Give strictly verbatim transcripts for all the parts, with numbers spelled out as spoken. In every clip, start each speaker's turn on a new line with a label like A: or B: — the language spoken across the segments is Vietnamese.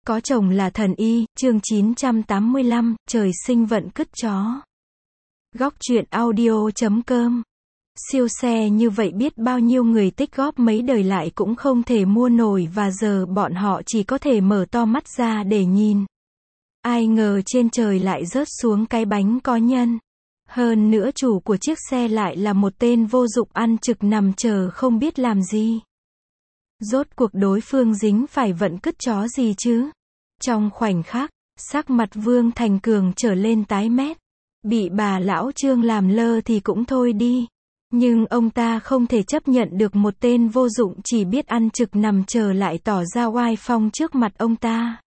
A: Có chồng là thần y, chương chín trăm tám mươi lăm, trời sinh vận cứt chó. Góc truyện audio chấm com. Siêu xe như vậy biết bao nhiêu người tích góp mấy đời lại cũng không thể mua nổi và giờ bọn họ chỉ có thể mở to mắt ra để nhìn. Ai ngờ trên trời lại rớt xuống cái bánh có nhân. Hơn nữa chủ của chiếc xe lại là một tên vô dụng ăn trực nằm chờ không biết làm gì. Rốt cuộc đối phương dính phải vận cứt chó gì chứ? Trong khoảnh khắc, sắc mặt Vương Thành Cường trở lên tái mét. Bị bà lão Trương làm lơ thì cũng thôi đi. Nhưng ông ta không thể chấp nhận được một tên vô dụng chỉ biết ăn trực nằm chờ lại tỏ ra oai phong trước mặt ông ta.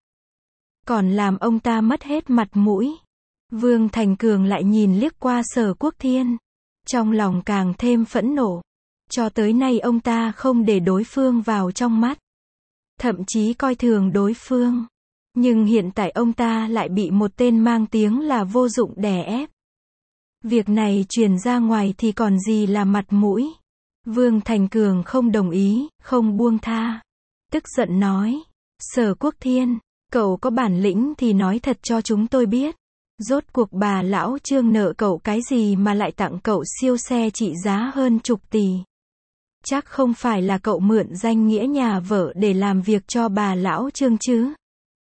A: Còn làm ông ta mất hết mặt mũi. Vương Thành Cường lại nhìn liếc qua Sở Quốc Thiên. Trong lòng càng thêm phẫn nộ. Cho tới nay ông ta không để đối phương vào trong mắt. Thậm chí coi thường đối phương. Nhưng hiện tại ông ta lại bị một tên mang tiếng là vô dụng đè ép. Việc này truyền ra ngoài thì còn gì là mặt mũi. Vương Thành Cường không đồng ý, không buông tha. Tức giận nói. Sở Quốc Thiên, cậu có bản lĩnh thì nói thật cho chúng tôi biết. Rốt cuộc bà lão Trương nợ cậu cái gì mà lại tặng cậu siêu xe trị giá hơn chục tỷ. Chắc không phải là cậu mượn danh nghĩa nhà vợ để làm việc cho bà lão Trương chứ.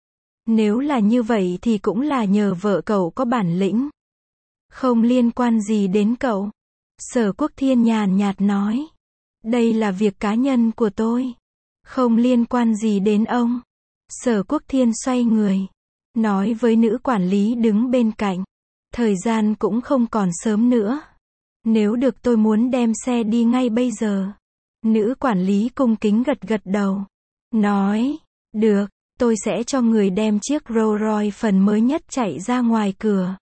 A: Nếu là như vậy thì cũng là nhờ vợ cậu có bản lĩnh. Không liên quan gì đến cậu. Sở Quốc Thiên nhàn nhạt nói. Đây là việc cá nhân của tôi. Không liên quan gì đến ông. Sở Quốc Thiên xoay người. Nói với nữ quản lý đứng bên cạnh. Thời gian cũng không còn sớm nữa. Nếu được tôi muốn đem xe đi ngay bây giờ. Nữ quản lý cung kính gật gật đầu. Nói. Được. Tôi sẽ cho người đem chiếc Rolls Royce phần mới nhất chạy ra ngoài cửa.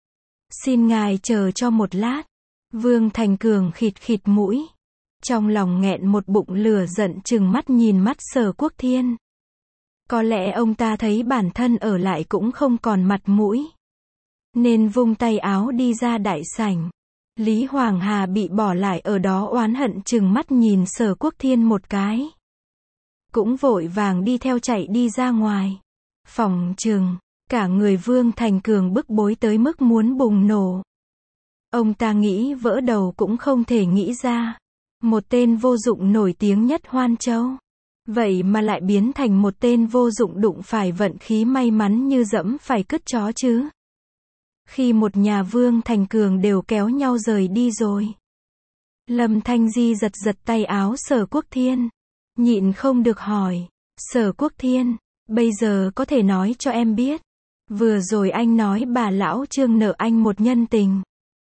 A: Xin ngài chờ cho một lát. Vương Thành Cường khịt khịt mũi. Trong lòng nghẹn một bụng lửa giận trừng mắt nhìn mắt Sở Quốc Thiên. Có lẽ ông ta thấy bản thân ở lại cũng không còn mặt mũi. Nên vung tay áo đi ra đại sảnh. Lý Hoàng Hà bị bỏ lại ở đó oán hận trừng mắt nhìn Sở Quốc Thiên một cái. Cũng vội vàng đi theo chạy đi ra ngoài. Phòng trừng, cả người Vương Thành Cường bức bối tới mức muốn bùng nổ. Ông ta nghĩ vỡ đầu cũng không thể nghĩ ra. Một tên vô dụng nổi tiếng nhất Hoan Châu. Vậy mà lại biến thành một tên vô dụng đụng phải vận khí may mắn như dẫm phải cứt chó chứ. Khi một nhà Vương Thành Cường đều kéo nhau rời đi rồi. Lâm Thanh Di giật giật tay áo Sở Quốc Thiên. Nhịn không được hỏi. Sở Quốc Thiên, bây giờ có thể nói cho em biết. Vừa rồi anh nói bà lão Trương nợ anh một nhân tình.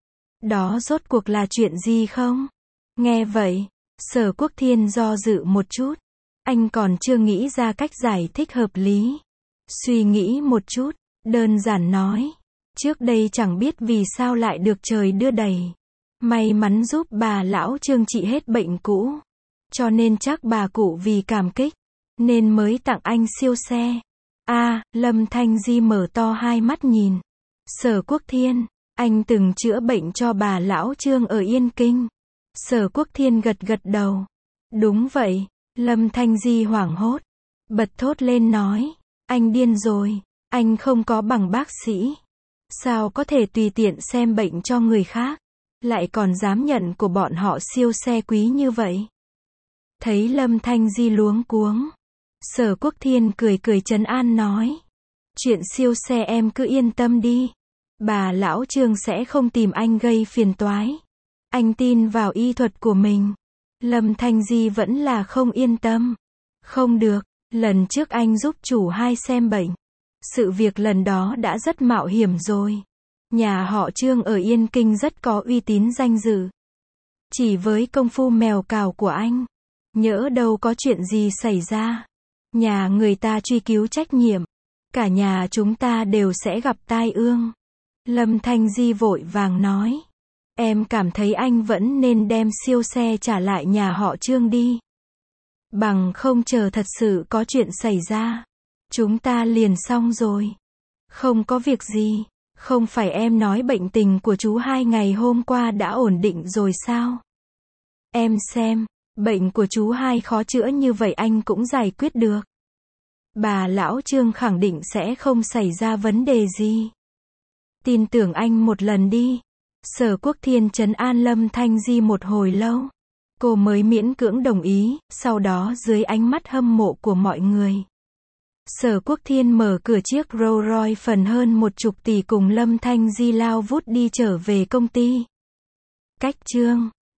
A: Đó rốt cuộc là chuyện gì không? Nghe vậy, Sở Quốc Thiên do dự một chút. Anh còn chưa nghĩ ra cách giải thích hợp lý. Suy nghĩ một chút, đơn giản nói. Trước đây chẳng biết vì sao lại được trời đưa đẩy. May mắn giúp bà lão Trương trị hết bệnh cũ. Cho nên chắc bà cụ vì cảm kích. Nên mới tặng anh siêu xe. a à, Lâm Thanh Di mở to hai mắt nhìn. Sở Quốc Thiên, anh từng chữa bệnh cho bà lão Trương ở Yên Kinh. Sở Quốc Thiên gật gật đầu. Đúng vậy. Lâm Thanh Di hoảng hốt. Bật thốt lên nói. Anh điên rồi. Anh không có bằng bác sĩ. Sao có thể tùy tiện xem bệnh cho người khác. Lại còn dám nhận của bọn họ siêu xe quý như vậy. Thấy Lâm Thanh Di luống cuống. Sở Quốc Thiên cười cười trấn an nói. Chuyện siêu xe em cứ yên tâm đi. Bà lão Trương sẽ không tìm anh gây phiền toái. Anh tin vào y thuật của mình. Lâm Thanh Di vẫn là không yên tâm. Không được, lần trước anh giúp chủ hai xem bệnh. Sự việc lần đó đã rất mạo hiểm rồi. Nhà họ Trương ở Yên Kinh rất có uy tín danh dự. Chỉ với công phu mèo cào của anh. Nhỡ đâu có chuyện gì xảy ra. Nhà người ta truy cứu trách nhiệm. Cả nhà chúng ta đều sẽ gặp tai ương. Lâm Thanh Di vội vàng nói. Em cảm thấy anh vẫn nên đem siêu xe trả lại nhà họ Trương đi. Bằng không chờ thật sự có chuyện xảy ra. Chúng ta liền xong rồi. Không có việc gì. Không phải em nói bệnh tình của chú hai ngày hôm qua đã ổn định rồi sao? Em xem. Bệnh của chú hai khó chữa như vậy anh cũng giải quyết được. bà lão Trương khẳng định sẽ không xảy ra vấn đề gì. Tin tưởng anh một lần đi. Sở Quốc Thiên trấn an Lâm Thanh Di một hồi lâu. Cô mới miễn cưỡng đồng ý, sau đó dưới ánh mắt hâm mộ của mọi người. Sở Quốc Thiên mở cửa chiếc Rolls Royce phần hơn một chục tỷ cùng Lâm Thanh Di lao vút đi trở về công ty. Cách chương